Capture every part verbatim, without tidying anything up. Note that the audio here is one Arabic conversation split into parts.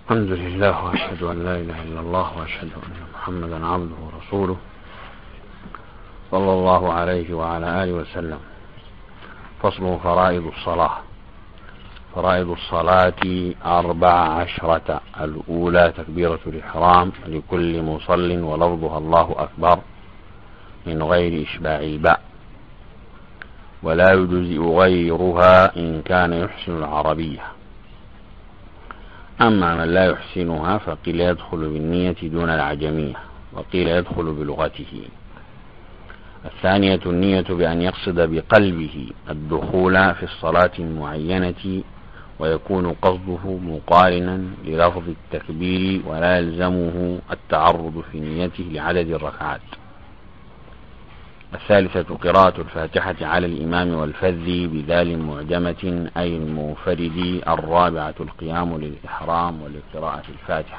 الحمد لله وأشهد أن لا إله إلا الله وأشهد أن محمدا عبده ورسوله صلى الله عليه وعلى آله وسلم. فصل فرائض الصلاة. فرائض الصلاة أربع عشرة. الأولى تكبيرة الإحرام لكل مصل ولفظها الله أكبر من غير إشباع الباء، ولا يجزئ غيرها إن كان يحسن العربية. أما من لا يحسنها فقيل يدخل بالنية دون العجمية، وقيل يدخل بلغته. الثانية النية بأن يقصد بقلبه الدخول في الصلاة المعينة، ويكون قصده مقارنا للفظ التكبير، ولا يلزمه التعرض في نيته لعدد الركعات. الثالثة قراءة الفاتحة على الإمام والفذ بذال معجمة أي المنفرد. الرابعة القيام للإحرام ولقراءة الفاتحة.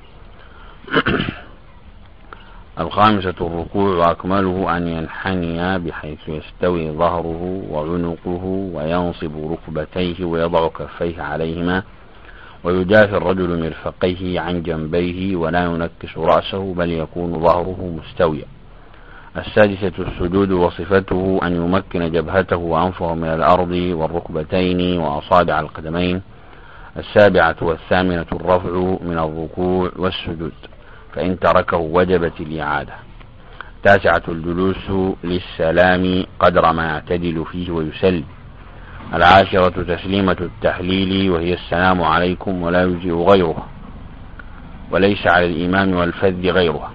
الخامسة الركوع، وأكمله أن ينحني بحيث يستوي ظهره وعنقه، وينصب ركبتيه ويضع كفيه عليهما، ويجافي الرجل مرفقيه عن جنبيه ولا ينكس رأسه، بل يكون ظهره مستويا. السادسة السجود، وصفته أن يمكن جبهته وأنفه من الأرض والركبتين وأصابع القدمين. السابعة والثامنة الرفع من الركوع والسجود، فإن تركه وجبت الإعادة. التاسعة الجلوس للسلام قدر ما يعتدل فيه ويسلم. العاشرة تسليمة التحليل، وهي السلام عليكم، ولا يجزئ غيره، وليس على الإمام والفذ غيره.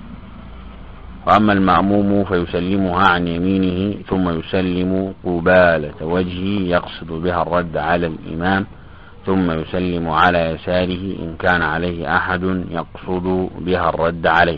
وأما المأموم فيسلمها عن يمينه ثم يسلم قبالة وجهه يقصد بها الرد على الإمام، ثم يسلم على يساره إن كان عليه أحد يقصد بها الرد عليه.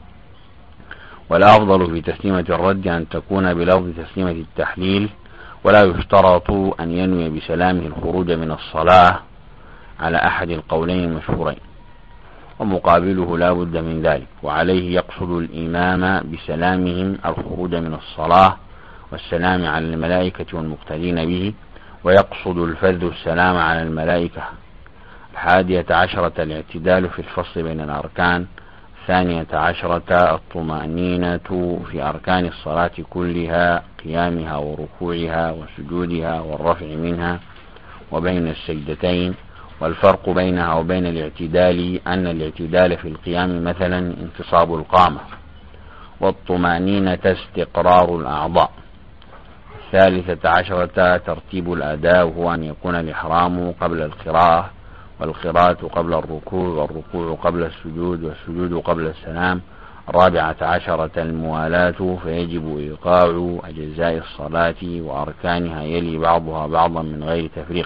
والأفضل في تسليمة الرد أن تكون بلفظ تسليمة التحليل، ولا يشترط أن ينوي بسلامه الخروج من الصلاة على أحد القولين المشهورين، ومقابله لا بد من ذلك. وعليه يقصد الإمام بسلامهم الخروج من الصلاة والسلام على الملائكة والمقتدين به، ويقصد الفذ السلام على الملائكة. الحادية عشرة الاعتدال في الفصل بين الأركان. الثانية عشرة الطمأنينة في أركان الصلاة كلها، قيامها وركوعها وسجودها والرفع منها وبين السجدتين. والفرق بينها وبين الاعتدال أن الاعتدال في القيام مثلا انتصاب القامة، والطمأنينة استقرار الأعضاء. الثالثة عشرة ترتيب الأداء، وهو أن يكون الإحرام قبل القراءة، والقراءة قبل الركوع، والركوع قبل السجود، والسجود قبل السلام. الرابعة عشرة الموالاة، فيجب إيقاع أجزاء الصلاة وأركانها يلي بعضها بعضا من غير تفريق.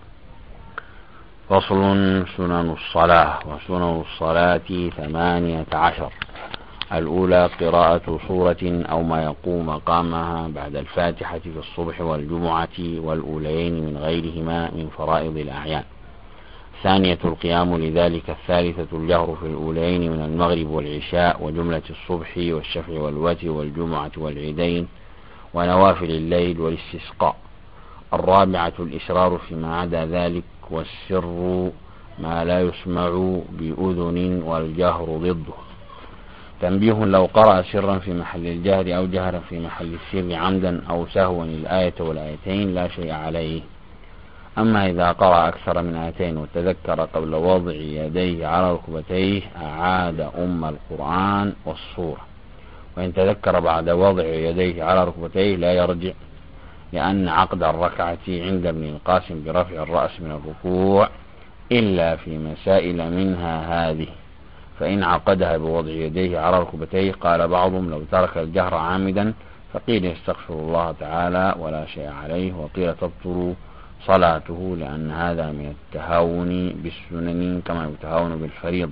فصل سنن الصلاة. وسنن الصلاة ثمانية عشر. الأولى قراءة سورة أو ما يقوم مقامها بعد الفاتحة في الصبح والجمعة والأولين من غيرهما من فرائض الأعيان. الثانية القيام لذلك. الثالثة الجهر في الأولين من المغرب والعشاء وجملة الصبح والشفع والوتر والجمعة والعيدين ونوافل الليل والاستسقاء. الرابعة الإسرار فيما عدا ذلك، والسر ما لا يسمع بأذن والجهر ضده. تنبيه: لو قرأ سرا في محل الجهر أو جهرا في محل السر عمدا أو سهوا الآية والآيتين لا شيء عليه. أما إذا قرأ أكثر من آيتين وتذكر قبل وضع يديه على ركبتيه أعاد أم القرآن والصورة، وإن تذكر بعد وضع يديه على ركبتيه لا يرجع، لأن عقد الركعة عند ابن القاسم برفع الرأس من الركوع إلا في مسائل منها هذه، فإن عقدها بوضع يديه على ركبتيه قال بعضهم لو ترك الجهر عامدا، فقيل يستغفر الله تعالى ولا شيء عليه، وقيل تبطل صلاته لأن هذا من التهاون بالسنن كما يتهاون بالفريضة.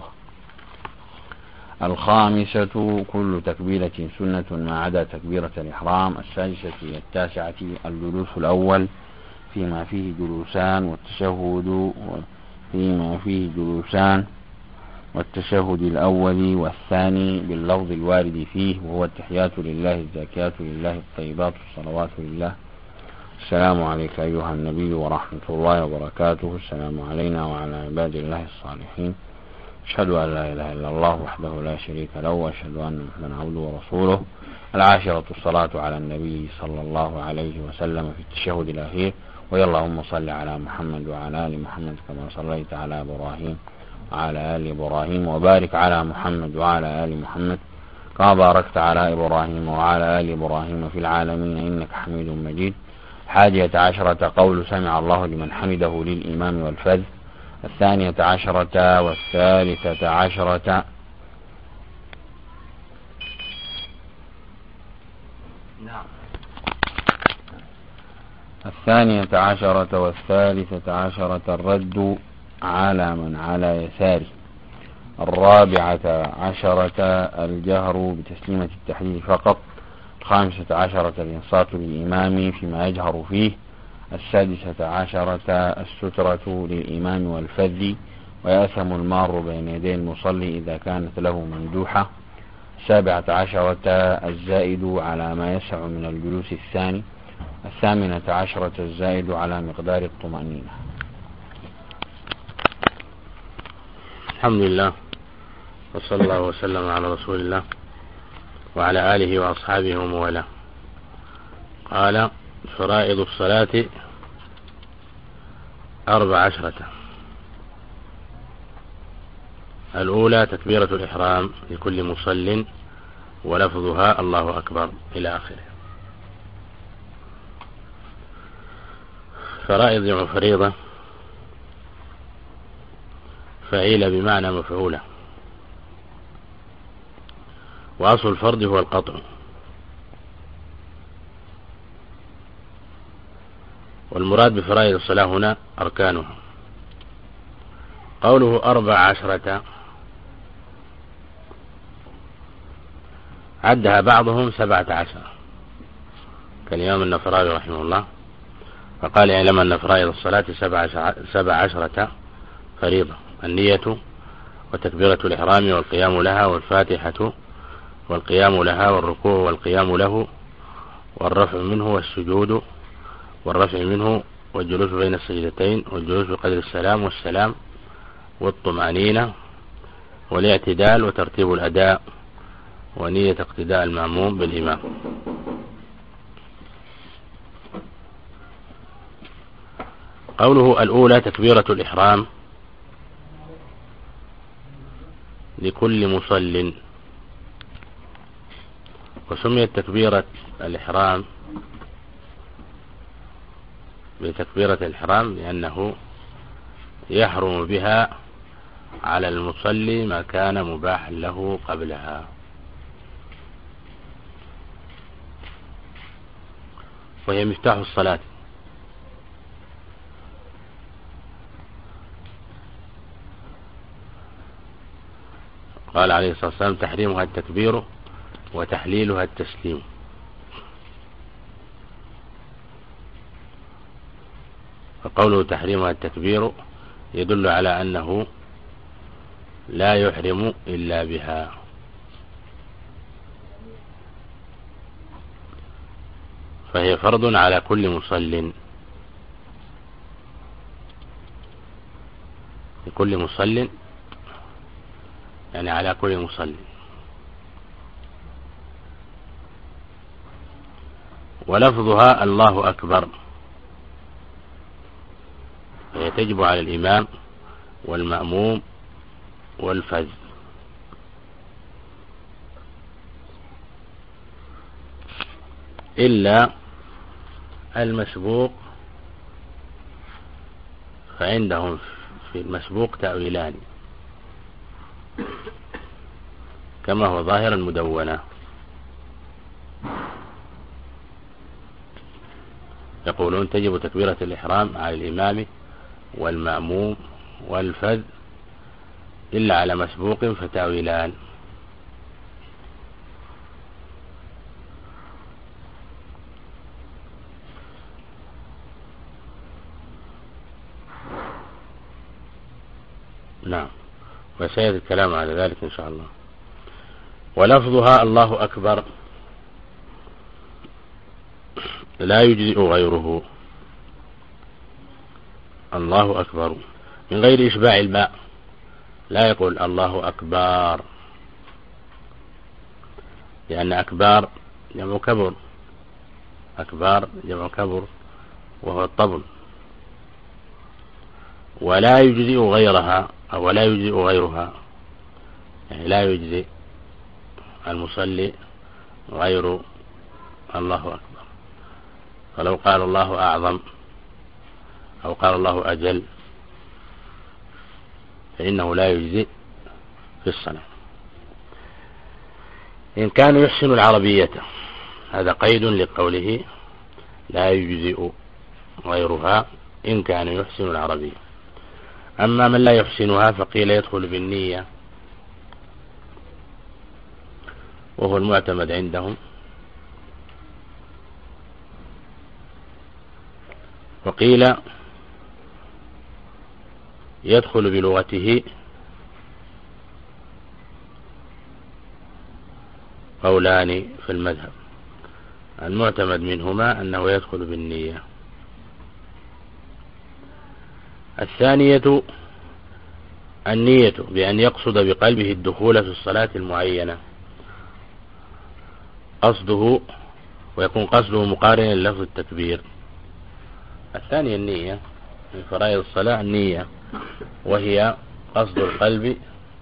الخامسة كل تكبيرة سنة ما عدا تكبيرة الإحرام. السادسة التاسعة الجلوس الأول فيما فيه جلوسان، والتشهد فيما فيه جلوسان والتشهد الأول والثاني باللفظ الوارد فيه، وهو التحيات لله الزاكيات لله الطيبات الصلوات لله. السلام عليك أيها النبي ورحمة الله وبركاته. السلام علينا وعلى عباد الله الصالحين. أشهد أن لا إله إلا الله وحده لا شريك له، وأشهد أن محمدا عبده ورسوله. العاشرة الصلاة على النبي صلى الله عليه وسلم في التشهد الأخير. ويا اللهم صل على محمد وعلى آل محمد كما صليت على إبراهيم وعلى آل إبراهيم، وبارك على محمد وعلى آل محمد كما باركت على إبراهيم وعلى آل إبراهيم في العالمين إنك حميد مجيد. الحادية عشرة قول سمع الله لمن حمده للإمام والفذ. الثانية عشرة والثالثة عشرة الثانية عشرة والثالثة عشرة الرد على من على يساره. الرابعة عشرة الجهر بتسليمة التحليل فقط. الخامسة عشرة الإنصات للإمام فيما يجهر فيه. السادسة عشرة السترة للإمام والفذ، ويأثم المار بين يدي المصلي إذا كانت له مندوحة. السابعة عشرة الزائد على ما يسع من الجلوس الثاني. الثامنة عشرة الزائد على مقدار الطمأنينة. الحمد لله، وصلى الله وسلم على رسول الله وعلى آله وأصحابه وموالاه. قال: فرائض الصلاة أربع عشرة. الأولى تكبيرة الإحرام لكل مصل، ولفظها الله أكبر إلى آخره. فرائض جمع فريضة، فعيل بمعنى مفعولة، وأصل الفرض هو القطع. والمراد بفرائض الصلاة هنا أركانها. قوله أربع عشرة عدها بعضهم سبعة عشر كالإمام النفراوي رحمه الله، فقال: اعلم أن فرائض الصلاة سبع عشرة فريضة: النية، وتكبيرة الإحرام، والقيام لها، والفاتحة، والقيام لها، والركوع والقيام له، والرفع منه، والسجود والرفع منه، والجلوس بين السجدتين، والجلوس بقدر السلام والسلام، والطمأنينة، والاعتدال، وترتيب الأداء، ونية اقتداء المأموم بالإمام. قوله الأولى تكبيرة الإحرام لكل مصل. وسميت تكبيرة الإحرام بتكبيرة الإحرام لأنه يحرم بها على المصلي ما كان مباح له قبلها، وهي مفتاح الصلاة. قال عليه الصلاة والسلام: تحريمها التكبير وتحليلها التسليم. فقوله تحريمها التكبير يدل على أنه لا يحرم إلا بها، فهي فرض على كل مصل، لكل مصل يعني على كل مصل. ولفظها الله أكبر، فهي تجب على الإمام والمأموم والفذ. إلا المسبوق، فعندهم في المسبوق تأويلان كما هو ظاهر المدونة. يقولون تجب تكبيرة الإحرام على الإمام والمأموم والفذ إلا على مسبوق فتأويلان. نعم، وسيأتي الكلام على ذلك إن شاء الله. ولفظها الله أكبر لا يجزئ غيره. الله أكبر من غير إشباع الباء، لا يقول الله أكبر، لأن أكبار جمع كبر، أكبار جمع كبر وهو الطبل. ولا يجزئ غيرها أو لا يجزئ غيرها، يعني لا يجزئ المصلي غير الله أكبر. فلو قال الله أعظم أو قال الله أجل فإنه لا يجزئ في الصلاة. إن كان يحسن العربية، هذا قيد لقوله لا يجزئ غيرها إن كان يحسن العربية. أما من لا يحسنها فقيل يدخل بالنية، وهو المعتمد عندهم. وقيل يدخل بلغته، قولان في المذهب، المعتمد منهما أنه يدخل بالنية. الثانية النية بأن يقصد بقلبه الدخول في الصلاة المعينة، قصده ويكون قصده مقارنا للفظ التكبير. الثانية النية من فرائض الصلاة، النية وهي قصد القلب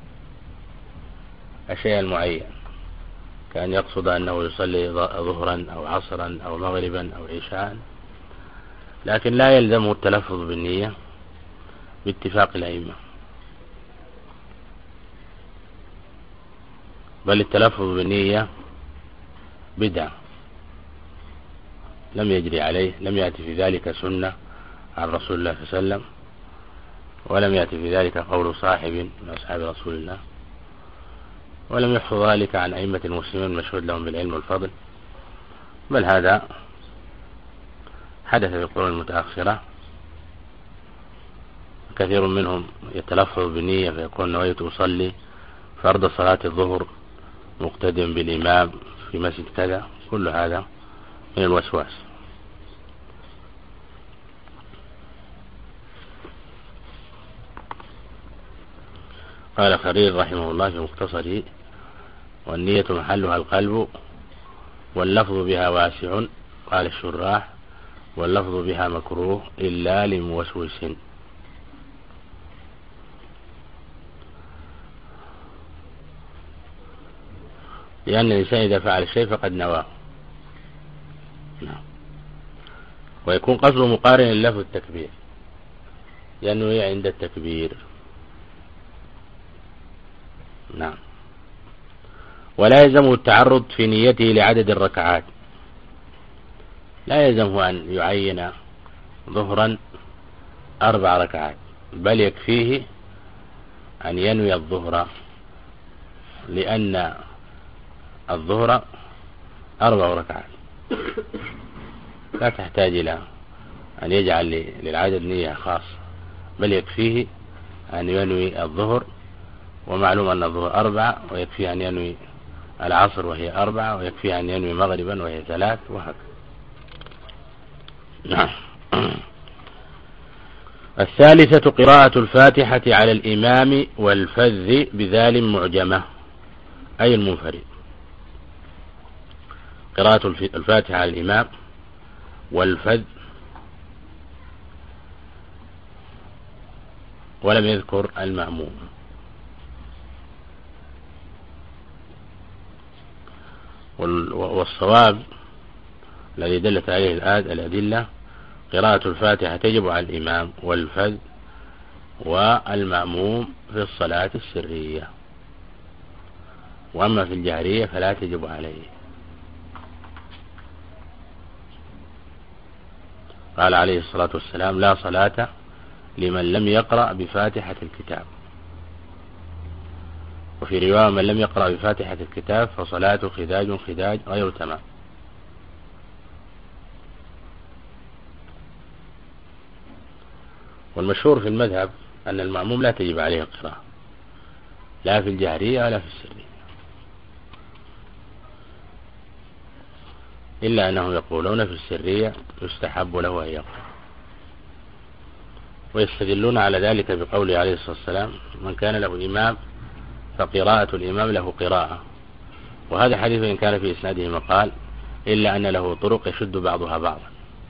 الشيء المعين، كأن يقصد أنه يصلي ظهرا أو عصرا أو مغربا أو عشاء، لكن لا يلزمه التلفظ بالنية باتفاق الأئمة، بل التلفظ بالنية بدعة لم يجري عليه، لم يأتي في ذلك سنة عن رسول الله صلى الله عليه وسلم، ولم يأتي في ذلك قول صاحب من أصحاب رسول الله، ولم يحفظ ذلك عن أئمة المسلمين المشهود لهم بالعلم والفضل، بل هذا حدث في القرون المتأخرة. كثير منهم يتلفظ بالنية فيقول نويت أصلي فرض صلاة الظهر مقتدم بالإمام في مسجد كذا، كل هذا من الوسواس. قال خليل رحمه الله في مختصره: والنية محلها القلب واللفظ بها واسع. قال الشراح: واللفظ بها مكروه إلا لموسوس. لأن الإنسان إذا فعل الشيء فقد نواه، نعم. ويكون قصده مقارن للفظ التكبير، ينوي عند التكبير، نعم. ولا يلزمه التعرض في نيته لعدد الركعات، لا يلزمه أن يعين ظهرا أربع ركعات، بل يكفيه أن ينوي الظهر، لأن الظهر أربع ركعات، لا تحتاج إلى أن يجعل للعدد نية خاصة، بل يكفيه أن ينوي الظهر، ومعلوم أن الظهر أربعة، ويكفيه أن ينوي العصر وهي أربعة، ويكفيه أن ينوي مغربا وهي ثلاث، وهكذا. نعم. الثالثة قراءة الفاتحة على الإمام والفذ بذال معجمة، أي المنفرد. قراءة الفاتحة على الإمام والفذ، ولم يذكر المأموم. والصواب الذي دلت عليه الأدلة قراءة الفاتحة تجب على الإمام والفذ والمأموم في الصلاة السرية، وأما في الجهرية فلا تجب عليه. قال عليه الصلاة والسلام: لا صلاة لمن لم يقرأ بفاتحة الكتاب. وفي رواية: من لم يقرأ بفاتحة الكتاب فصلاته خداج خداج غير تمام. والمشهور في المذهب أن المأموم لا تجب عليه القراءة، لا في الجهرية ولا في السرية. إلا أنهم يقولون في السرية يستحب له أن يقرأ، ويستدلون على ذلك بقوله عليه الصلاة والسلام: من كان له إمام فقراءة الإمام له قراءة. وهذا حديث إن كان في إسناده مقال إلا أن له طرق يشد بعضها بعضا،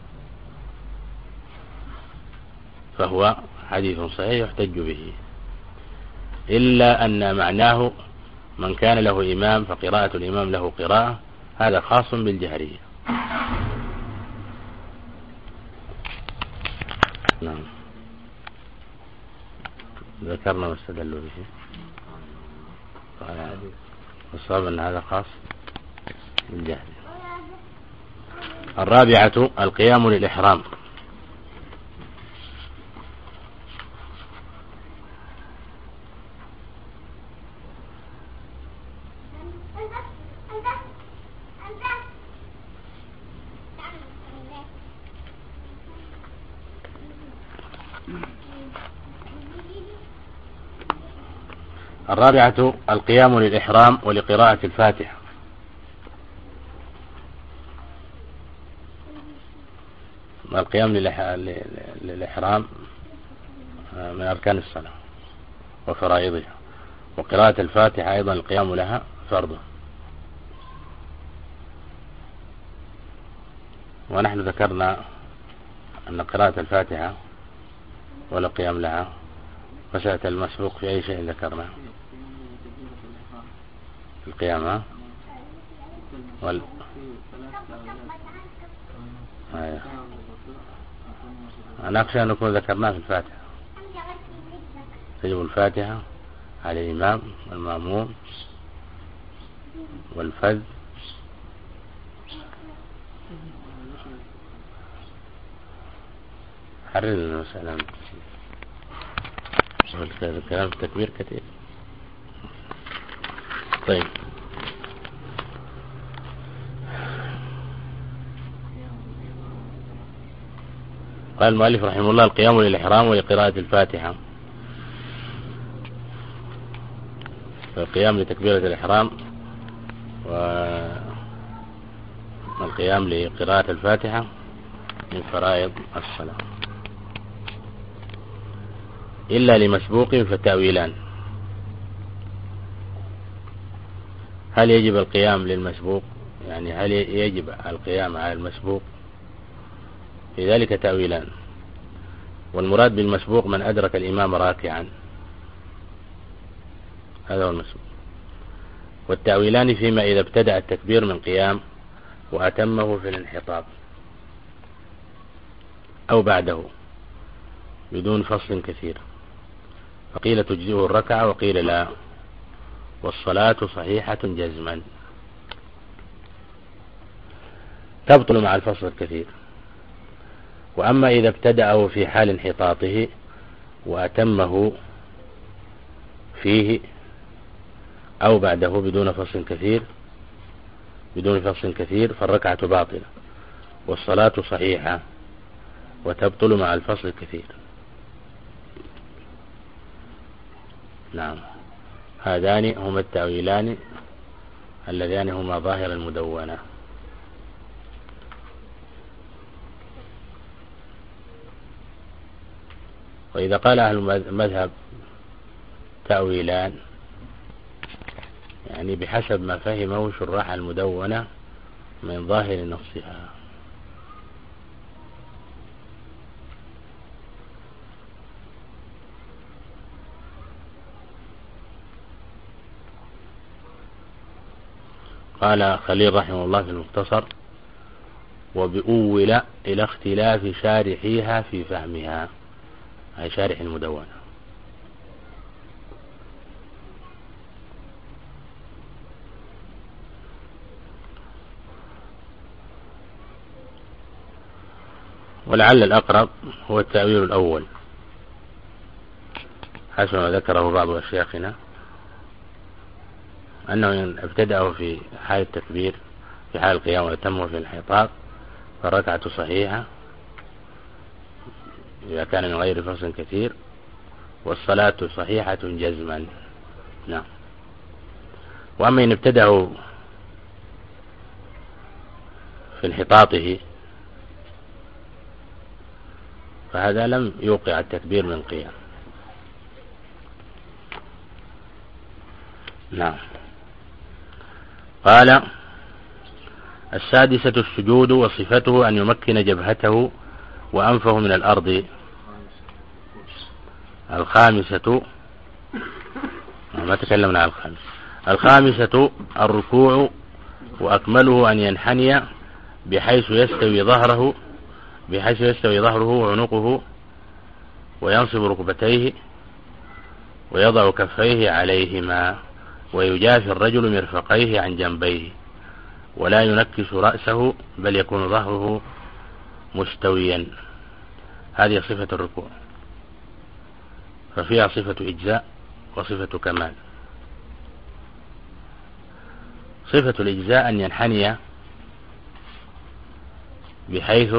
فهو حديث صحيح يحتج به، إلا أن معناه من كان له إمام فقراءة الإمام له قراءة، هذا خاص بالجهرية. نعم، ذكرنا واستدلوا به. الصواب أن هذا خاص بالجهرية. الرابعة القيام للإحرام. الرابعة القيام للإحرام ولقراءة الفاتحة. القيام للإحرام من أركان الصلاة وفرائضها، وقراءة الفاتحة أيضا القيام لها فرض. ونحن ذكرنا أن قراءة الفاتحة ولا قيام لها، مسألة المسبوق في أي شيء ذكرنا القيامة وال آه. أنا أخشى أن نكون ذكرناه في الفاتحة. تجب الفاتحة على الإمام والمأموم والفذ حرر المسألة. الكلام في التكبير كثير. طيب، قال المؤلف رحمه الله: القيام للإحرام ولقراءة الفاتحة. القيام لتكبيرة الإحرام والقيام لقراءة الفاتحة من فرائض الصلاة، إلا لمسبوق فالتأويلان. هل يجب القيام للمسبوق؟ يعني هل يجب القيام على المسبوق؟ في ذلك تأويلان. والمراد بالمسبوق من أدرك الإمام راكعا، هذا هو المسبوق. والتأويلان فيما إذا ابتدأ التكبير من قيام وأتمه في الانحطاط أو بعده بدون فصل كثير، فقيل تجزئه الركعة وقيل لا، والصلاة صحيحة جزما، تبطل مع الفصل الكثير. وأما إذا ابتدأه في حال انحطاطه وأتمه فيه أو بعده بدون فصل كثير بدون فصل كثير فالركعة باطلة والصلاة صحيحة وتبطل مع الفصل الكثير. نعم، هذان هما التأويلان اللذان هما ظاهر المدونة. وإذا قال أهل المذهب تأويلان يعني بحسب ما فهمه شراح المدونة من ظاهر نصها. قال خليل رحمه الله في المختصر: وبأول إلى اختلاف شارحيها في فهمها، أي شارح المدونة. ولعل الأقرب هو التأويل الأول حسب ما ذكره بعض أشياخنا، أنه إن ابتدأه في حال التكبير في حال القيام ويتمه في الانحطاط فالركعة صحيحة إذا كان من غير فصل كثير، والصلاة صحيحة جزما. نعم. وأما إن ابتدأه في في انحطاطه، فهذا لم يوقع التكبير من قيام. نعم. قال: السادسة السجود، وصفته أن يمكن جبهته وأنفه من الأرض. الخامسة، ما تكلمنا عن الخامسة. الخامسة الركوع، وأكمله أن ينحني بحيث يستوي ظهره بحيث يستوي ظهره وعنقه، وينصب ركبتيه، ويضع كفيه عليهما، ويجافي الرجل مرفقيه عن جنبيه، ولا ينكس رأسه، بل يكون ظهره مستويا. هذه صفة الركوع، ففيها صفة إجزاء وصفة كمال. صفة الإجزاء أن ينحني بحيث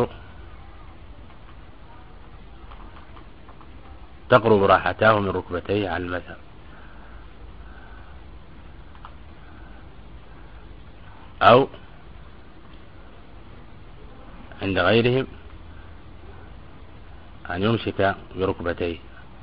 تقرب راحتاه من ركبتيه عن المذهب، أو عند غيرهم أن يمسك بركبتيه.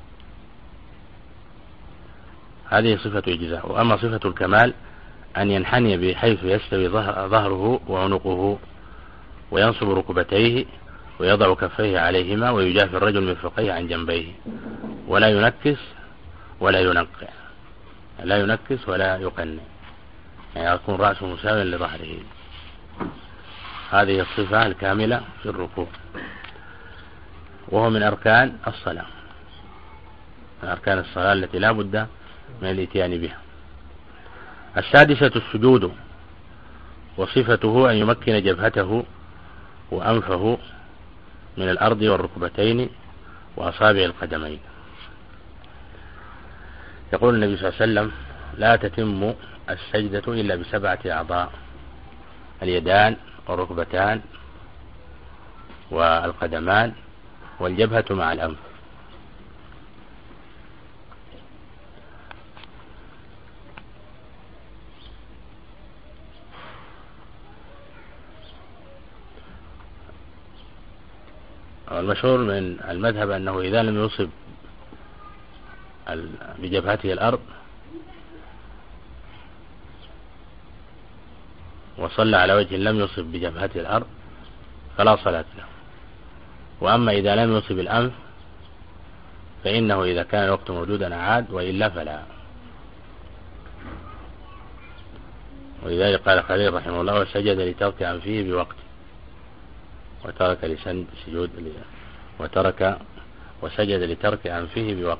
هذه صفة إجزاء. وأما صفة الكمال أن ينحني بحيث يستوي ظهره وعنقه، وينصب ركبتيه، ويضع كفيه عليهما، ويجافي الرجل مرفقيه عن جنبيه، ولا ينكس ولا ينقع، لا ينكس ولا يقنع، يعني يكون رأسه مساويا لظهره. هذه الصفة الكاملة في الركوع، وهو من أركان الصلاة، من أركان الصلاة التي لا بد من الاتيان بها. السادسة السجود، وصفته أن يمكن جبهته وأنفه من الأرض والركبتين وأصابع القدمين. يقول النبي صلى الله عليه وسلم: لا تتم السجدة إلا بسبعة أعضاء: اليدان والركبتان والقدمان والجبهة مع الأنف. المشهور من المذهب أنه إذا لم يصب بجبهته الأرض وصلى على وجه لم يصب بجبهته الأرض فلا صلاة له. وأما إذا لم يصب الأنف فإنه إذا كان الوقت موجودا أعاد، وإلا فلا. ولذلك قال خليل رحمه الله: وسجد لترك أنفه بوقت، وترك لسن سجود وترك وسجد لترك أنفه بوقت.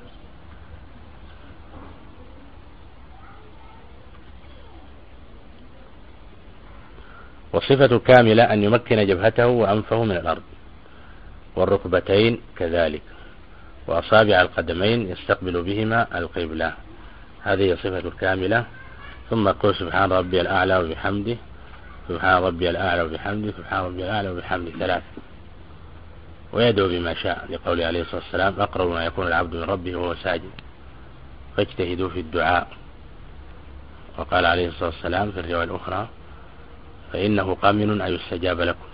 والصفة كاملة أن يمكن جبهته وأنفه من الأرض، والركبتين كذلك، وأصابع القدمين يستقبل بهما القبلة. هذه صفة الكاملة. ثم قل سبحان ربي الأعلى وبحمده، سبحان ربي الأعلى وبحمده، سبحان ربي الأعلى وبحمده ثلاث. ويدعو بما شاء، لقول عليه الصلاة والسلام: أقرب ما يكون العبد من ربه وهو ساجد، فاجتهدوا في الدعاء. وقال عليه الصلاة والسلام في الرواية الأخرى: فإنه قامن أن يستجاب لكم.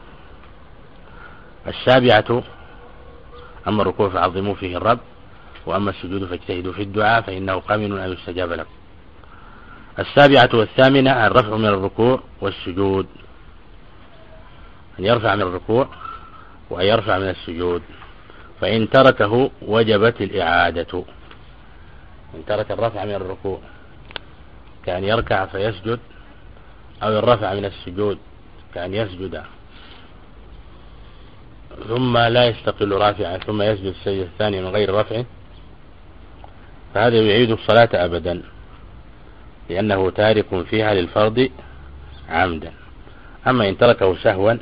السابعة: أما الركوع فعظموا فيه الرب، وأما السجود فاجتهدوا في الدعاء، فإنه قامن أن يستجاب لكم. السابعة والثامنة: الرفع من الركوع والسجود، أن يرفع من الركوع وأن يرفع من السجود، فإن تركه وجبت الإعادة. إن ترك الرفع من الركوع كأن يركع فيسجد، أو الرفع من السجود كأن يسجد ثم لا يستقل رافعا ثم يسجد السجدة الثانية من غير رفع، فهذا يعيد الصلاة أبدا، لأنه تارك فيها للفرض عمدا. أما إن تركه سهوا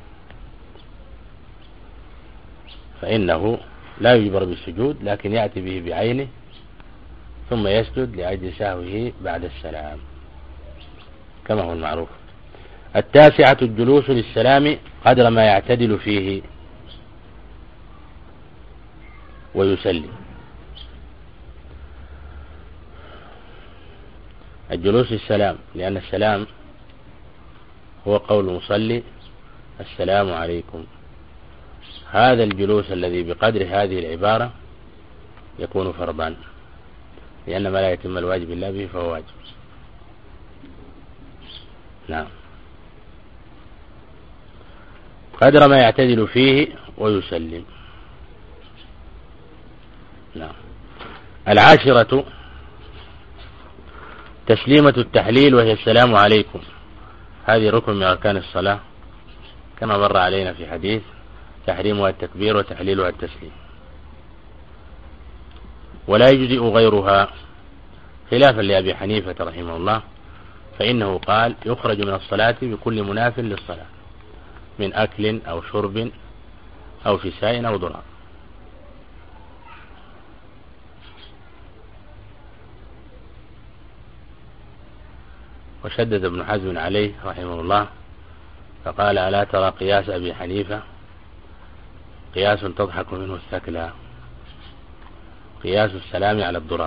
فإنه لا يجبر بالسجود، لكن يأتي به بعينه ثم يسجد لأجل سهوه بعد السلام كما هو المعروف. التاسعة: الجلوس للسلام قدر ما يعتدل فيه ويسلم. الجلوس للسلام، لأن السلام هو قول المصلي السلام عليكم. هذا الجلوس الذي بقدر هذه العبارة يكون فرضا، لأن ما لا يتم الواجب إلا به فهو واجب. نعم. قدر ما يعتدل فيه ويسلم. نعم. العاشرة تسليمة التحليل، وهي السلام عليكم. هذه ركن من أركان الصلاة كما مر علينا في حديث تحريمها التكبير وتحليلها التسليم، ولا يجزئ غيرها خلافا لأبي حنيفة رحمه الله، فإنه قال يخرج من الصلاة بكل مناف للصلاة من أكل أو شرب أو فساء أو ضرار. وشدد ابن حزم عليه رحمه الله فقال ألا ترى قياس أبي حنيفة قياس تضحك منه الثكلى، قياس السلام على الضرار.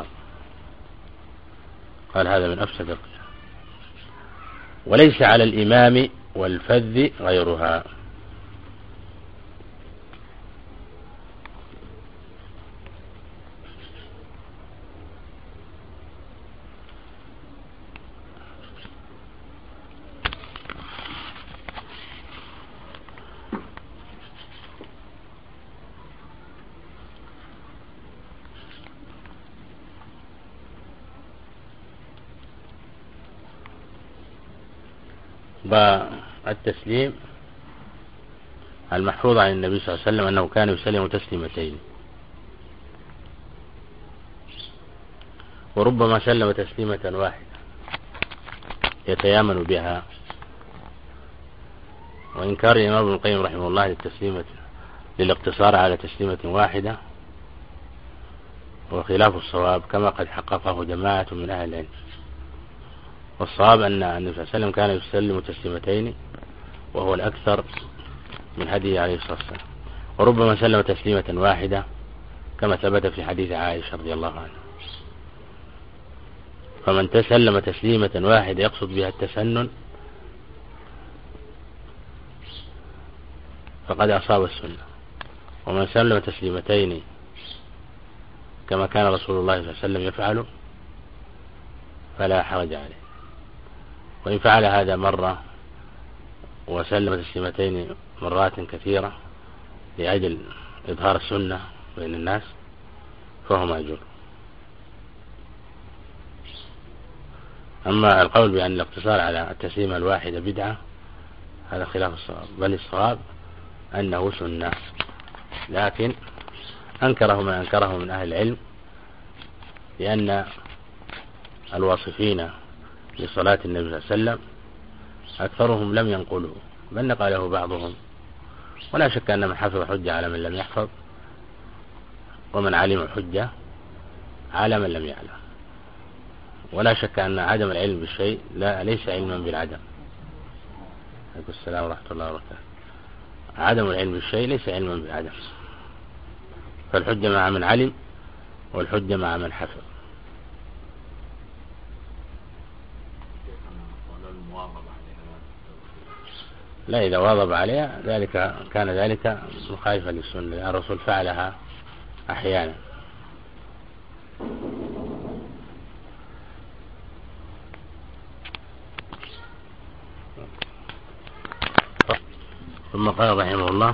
قال هذا من أفسد القياس. وليس على الإمام والفذ غيرها. والتسليم المحفوظ عن النبي صلى الله عليه وسلم أنه كان يسلم تسليمتين، وربما سلم تسليمة واحدة يتيامن بها. وإنكار الإمام ابن القيم رحمه الله للتسليمة للاقتصار على تسليمة واحدة وخلاف الصواب كما قد حققه جماعة من أهل العلم. والصواب أن النبي صلى الله عليه وسلم كان يسلم تسليمتين، وهو الأكثر من هديه عليه الصلاة والسلام، وربما سلم تسليمة واحدة كما ثبت في حديث عائشة رضي الله عنها. فمن تسلم تسليمة واحدة يقصد بها التسنن فقد أصاب السنة، ومن سلم تسليمتين كما كان رسول الله صلى الله عليه وسلم يفعل فلا حرج عليه. وإن فعل هذا مرة وسلم تسليمتين مرات كثيرة لأجل إظهار السنة بين الناس فهو مأجور. أما القول بأن الاقتصار على التسليمة الواحدة بدعة هذا خلاف الصواب، بل الصواب أنه سنة، لكن أنكره من أنكره من أهل العلم، لأن الواصفين لصلاة النبي صلى الله عليه وسلم أكثرهم لم ينقلوا، بل نقله بعضهم. ولا شك أن من حفظ حجة على من لم يحفظ، ومن علم حجة على من لم يعلم. ولا شك أن عدم العلم بالشيء لا ليس علما بالعدم. عليكم السلام ورحمة الله وبركاته. عدم العلم بالشيء ليس علما بالعدم، فالحجة مع من علم والحجة مع من حفظ. لا، إذا واظب عليها ذلك كان ذلك مخالفا للسنة، لأن الرسول فعلها أحيانا. ثم قال رحمه الله: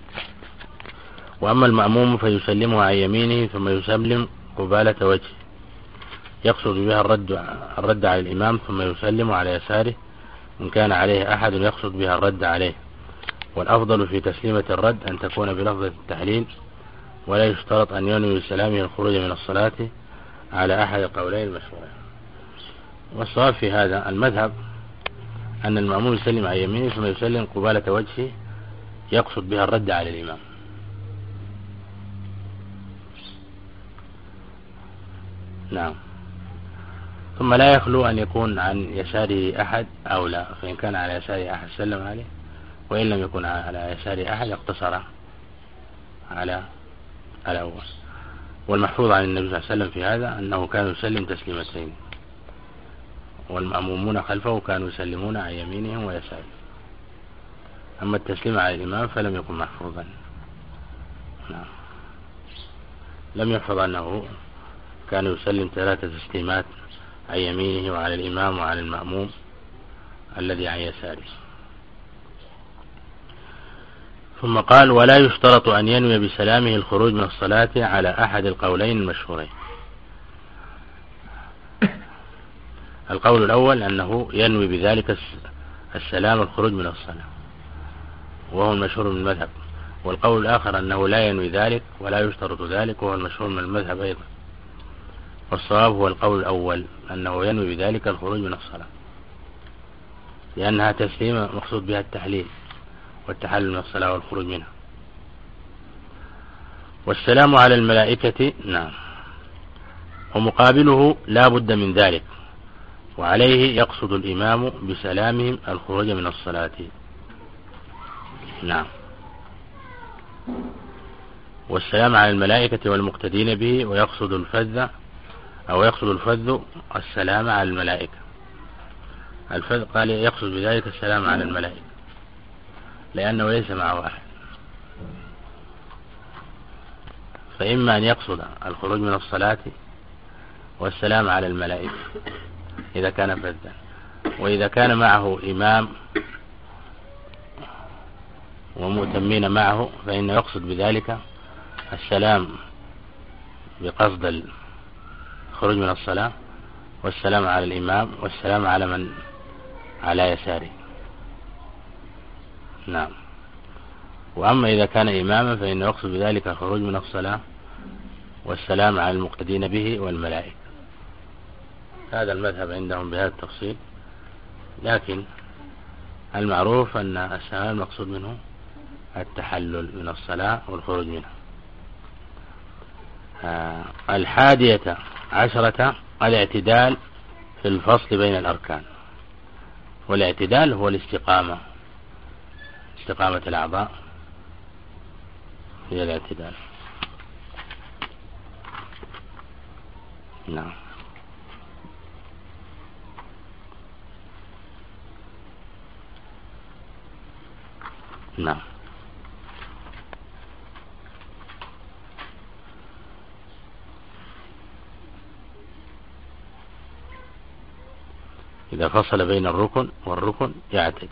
وأما المأموم فيسلمها عن يمينه ثم يسلم قبالة وجهه، يقصد بها الرد الرد على الإمام، ثم يسلم على يساره إن كان عليه أحد يقصد بها الرد عليه. والأفضل في تسليمة الرد أن تكون بلفظة التحليل، ولا يشترط أن ينوي بسلامه الخروج من الصلاة على أحد القولين المشهورين. والصواب في هذا المذهب أن المأموم يسلم عن يمينه ثم يسلم قبالة وجهه، يقصد بها الرد على الإمام. نعم. ثم لا يخلو أن يكون عن يساره أحد أو لا، فإن كان على يساره أحد سلم عليه، وإن لم يكن على يساره أحد اقتصر على الأول. والمحفوظ عن النبي صلى الله عليه وسلم في هذا أنه كان يسلم تسليمتين، والمأمومون خلفه كانوا يسلمون عن يمينهم ويسارهم. أما التسليم على الإمام فلم يكن محفوظا. نعم. لم يحفظ أنه كان يسلم ثلاثة تسليمات عن يمينه وعلى الإمام وعلى المأموم الذي عن يساره. ثم قال: ولا يشترط أن ينوي بسلامه الخروج من الصلاة على أحد القولين المشهورين. القول الأول أنه ينوي بذلك السلام الخروج من الصلاة، وهو المشهور من المذهب. والقول الآخر أنه لا ينوي ذلك ولا يشترط ذلك، وهو المشهور من المذهب أيضا. والصواب هو القول الأول، أنه ينوي بذلك الخروج من الصلاة، لأنها تسليمة مقصود بها التحليل والتحلل من الصلاة والخروج منها. والسلام على الملائكة نعم، ومقابله لا بد من ذلك، وعليه يقصد الإمام بسلامهم الخروج من الصلاة. نعم. والسلام على الملائكة والمقتدين به، ويقصد الفذ أو يقصد الفذ السلام على الملائكة. الفذ قال يقصد بذلك السلام على الملائكة لأنه ليس معه أحد، فإما أن يقصد الخروج من الصلاة والسلام على الملائكة إذا كان فذا، وإذا كان معه إمام ومؤتمين معه فإنه يقصد بذلك السلام بقصد الخروج من الصلاة، والسلام على الإمام، والسلام على من على يساره. نعم. وأما إذا كان إماما فإنه يقصد بذلك الخروج من الصلاة والسلام على المقتدين به والملائكة. هذا المذهب عندهم بهذا التفصيل، لكن المعروف أن السلام المقصود منه التحلل من الصلاة والخروج منها. آه الحادية عشرة الاعتدال في الفصل بين الأركان. والاعتدال هو الاستقامة، استقامة الأعضاء هي الاعتدال. نعم. نعم. إذا فصل بين الركن والركن يعتدل.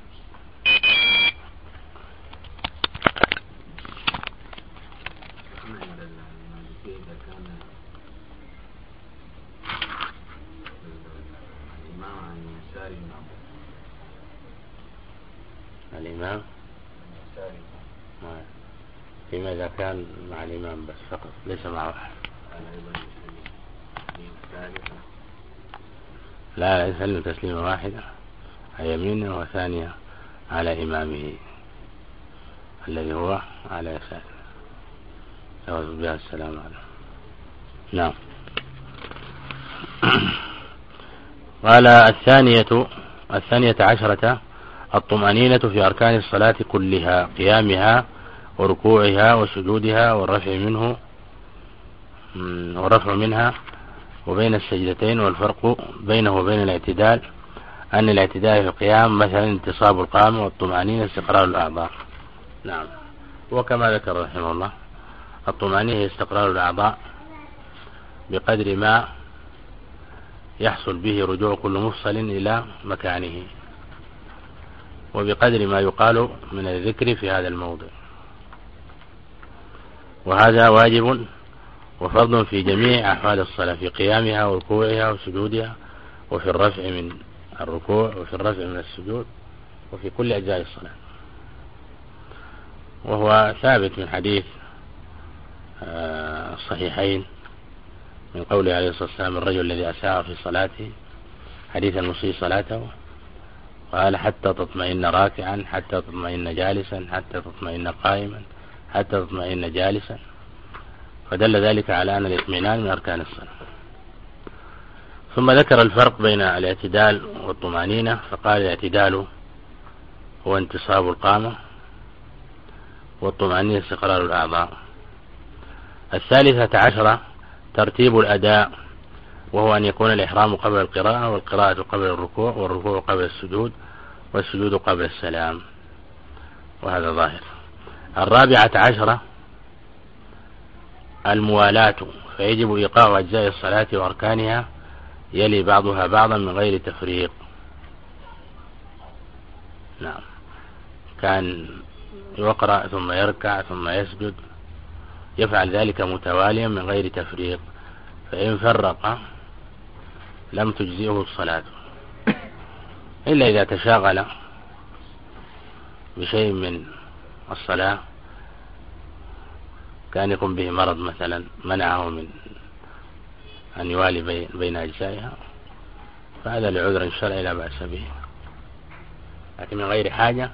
الإمام فيما إذا كان مع الإمام بس فقط ليس معه أحد. لا لا يسلم تسليمة واحدة على يمينه وثانية على إمامه الذي هو على يساره، يوجب بها السلام عليه. نعم. قال الثانية الثانية عشرة الطمأنينة في أركان الصلاة كلها، قيامها وركوعها وسجودها والرفع منه والرفع منها وبين السجدتين. والفرق بينه وبين الاعتدال أن الاعتدال في القيام مثلا انتصاب القامة، والطمأنينة استقرار الأعضاء. نعم. وكما ذكر رحمه الله الطمأنينة هي استقرار الأعضاء بقدر ما يحصل به رجوع كل مفصل إلى مكانه، وبقدر ما يقال من الذكر في هذا الموضع. وهذا واجب وفرض في جميع أحوال الصلاة، في قيامها وركوعها وسجودها، وفي الرفع من الركوع، وفي الرفع من السجود، وفي كل أجزاء الصلاة. وهو ثابت من حديث الصحيحين من قوله عليه الصلاة والسلام: الرجل الذي أساء في صلاته، حديث المسيء صلاته، قال: حتى تطمئن راكعا، حتى تطمئن جالسا، حتى تطمئن قائما، حتى تطمئن جالسا. فدل ذلك على أن الاطمئنان من أركان الصلاة. ثم ذكر الفرق بين الاعتدال والطمأنينة، فقال: الاعتدال هو انتصاب القامة، والطمأنينة استقرار الأعضاء. الثالثة عشرة ترتيب الأداء، وهو أن يكون الإحرام قبل القراءة، والقراءة قبل الركوع، والركوع قبل السجود، والسجود قبل السلام. وهذا ظاهر. الرابعة عشرة الموالاة، فيجب إيقاع أجزاء الصلاة وأركانها يلي بعضها بعضا من غير تفريق. نعم، كان يقرأ ثم يركع ثم يسجد، يفعل ذلك متواليا من غير تفريق، فإن فرق لم تجزئه الصلاة إلا إذا تشاغل بشيء من الصلاة، كان يقوم به مرض مثلا منعه من أن يوالي بين أجزائها، فهذا لعذر شرعي لا بأس به، لكن من غير حاجة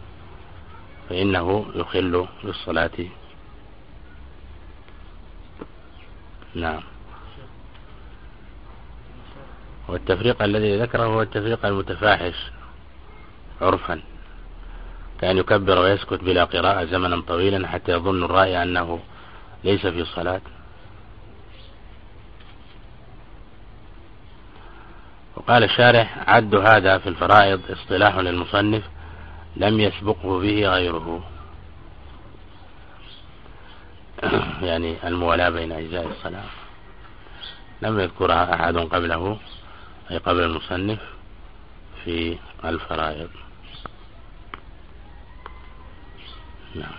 فإنه يخل بالصلاة. نعم. والتفريق الذي ذكره هو التفريق المتفاحش عرفا، كان يكبر ويسكت بلا قراءة زمنا طويلا حتى يظن الرائي أنه ليس في صلاة. وقال الشارح: عد هذا في الفرائض اصطلاح للمصنف لم يسبقه به غيره، يعني الموالاة بين أجزاء الصلاة لم يذكرها أحد قبله، أي قبل المصنف في الفرائض. نعم.